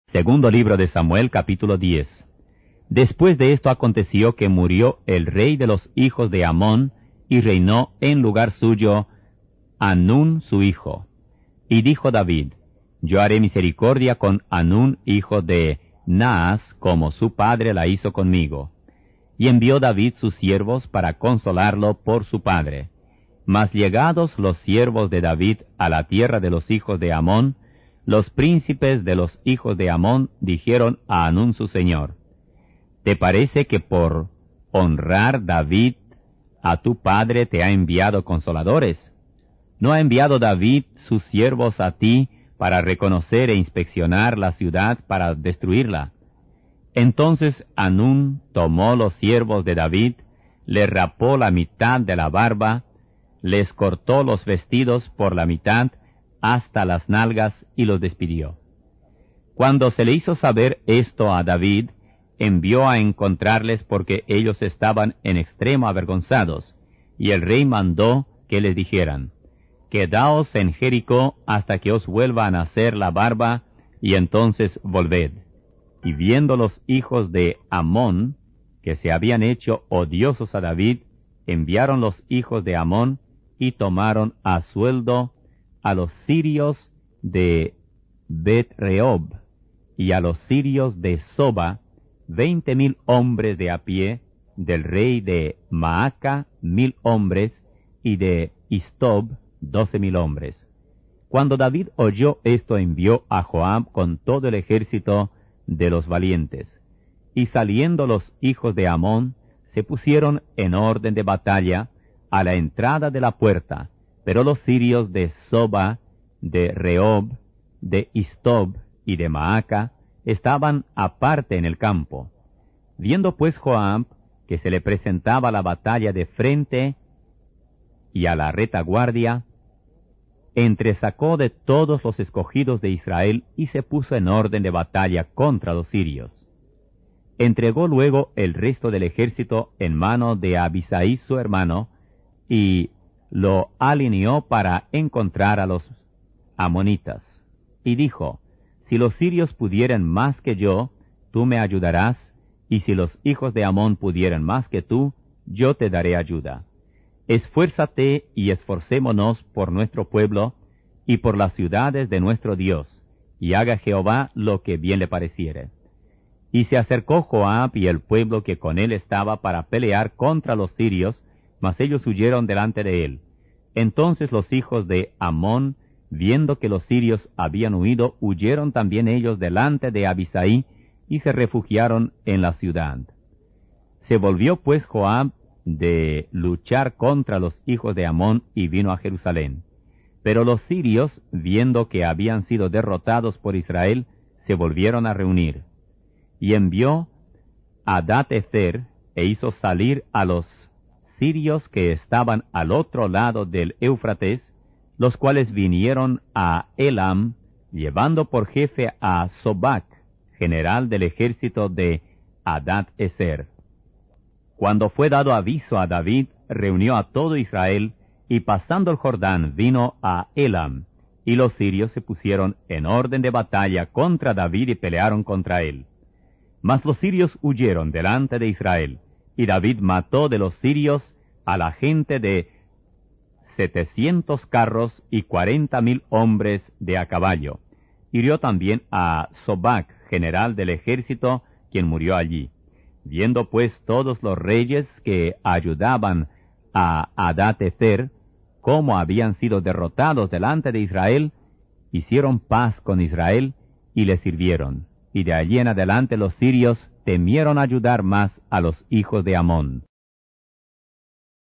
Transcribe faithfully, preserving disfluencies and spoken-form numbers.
Segundo libro de Samuel, capítulo diez. Después de esto aconteció que murió el rey de los hijos de Amón, y reinó en lugar suyo Hanún su hijo. Y dijo David, yo haré misericordia con Hanún hijo de Naas, como su padre la hizo conmigo. Y envió David sus siervos para consolarlo por su padre. Mas llegados los siervos de David a la tierra de los hijos de Amón, los príncipes de los hijos de Amón dijeron a Hanún su señor, ¿te parece que por honrar David a tu padre te ha enviado consoladores? ¿No ha enviado David sus siervos a ti para reconocer e inspeccionar la ciudad para destruirla? Entonces Hanún tomó los siervos de David, le rapó la mitad de la barba, les cortó los vestidos por la mitad hasta las nalgas y los despidió. Cuando se le hizo saber esto a David, envió a encontrarles porque ellos estaban en extremo avergonzados, y el rey mandó que les dijeran, quedaos en Jericó hasta que os vuelva a nacer la barba, y entonces volved. Y viendo los hijos de Amón, que se habían hecho odiosos a David, enviaron los hijos de Amón, y tomaron a sueldo a los sirios de Bet-rehob, y a los sirios de Soba, veinte mil hombres de a pie, del rey de Maaca mil hombres, y de Istob doce mil hombres. Cuando David oyó esto, envió a Joab con todo el ejército de los valientes. Y saliendo los hijos de Amón, se pusieron en orden de batalla a la entrada de la puerta, pero los sirios de Soba, de Rehob, de Istob y de Maaca estaban aparte en el campo. Viendo pues Joab que se le presentaba la batalla de frente y a la retaguardia, entresacó de todos los escogidos de Israel y se puso en orden de batalla contra los sirios. Entregó luego el resto del ejército en mano de Abisai su hermano, y lo alineó para encontrar a los amonitas. Y dijo, si los sirios pudieran más que yo, tú me ayudarás, y si los hijos de Amón pudieran más que tú, yo te daré ayuda. Esfuérzate y esforcémonos por nuestro pueblo y por las ciudades de nuestro Dios, y haga Jehová lo que bien le pareciere. Y se acercó Joab y el pueblo que con él estaba para pelear contra los sirios, mas ellos huyeron delante de él. Entonces los hijos de Amón, viendo que los sirios habían huido, huyeron también ellos delante de Abisai, y se refugiaron en la ciudad. Se volvió pues Joab de luchar contra los hijos de Amón, y vino a Jerusalén. Pero los sirios, viendo que habían sido derrotados por Israel, se volvieron a reunir. Y envió a Hadad-ezer, e hizo salir a los sirios que estaban al otro lado del Éufrates, los cuales vinieron a Elam, llevando por jefe a Sobac, general del ejército de Hadad-ezer. Cuando fue dado aviso a David, reunió a todo Israel, y pasando el Jordán vino a Elam, y los sirios se pusieron en orden de batalla contra David y pelearon contra él. Mas los sirios huyeron delante de Israel, y David mató de los sirios a la gente de setecientos carros y cuarenta mil hombres de a caballo. Hirió también a Sobac, general del ejército, quien murió allí. Viendo pues todos los reyes que ayudaban a Hadad-ezer, cómo habían sido derrotados delante de Israel, hicieron paz con Israel y le sirvieron. Y de allí en adelante los sirios temieron ayudar más a los hijos de Amón.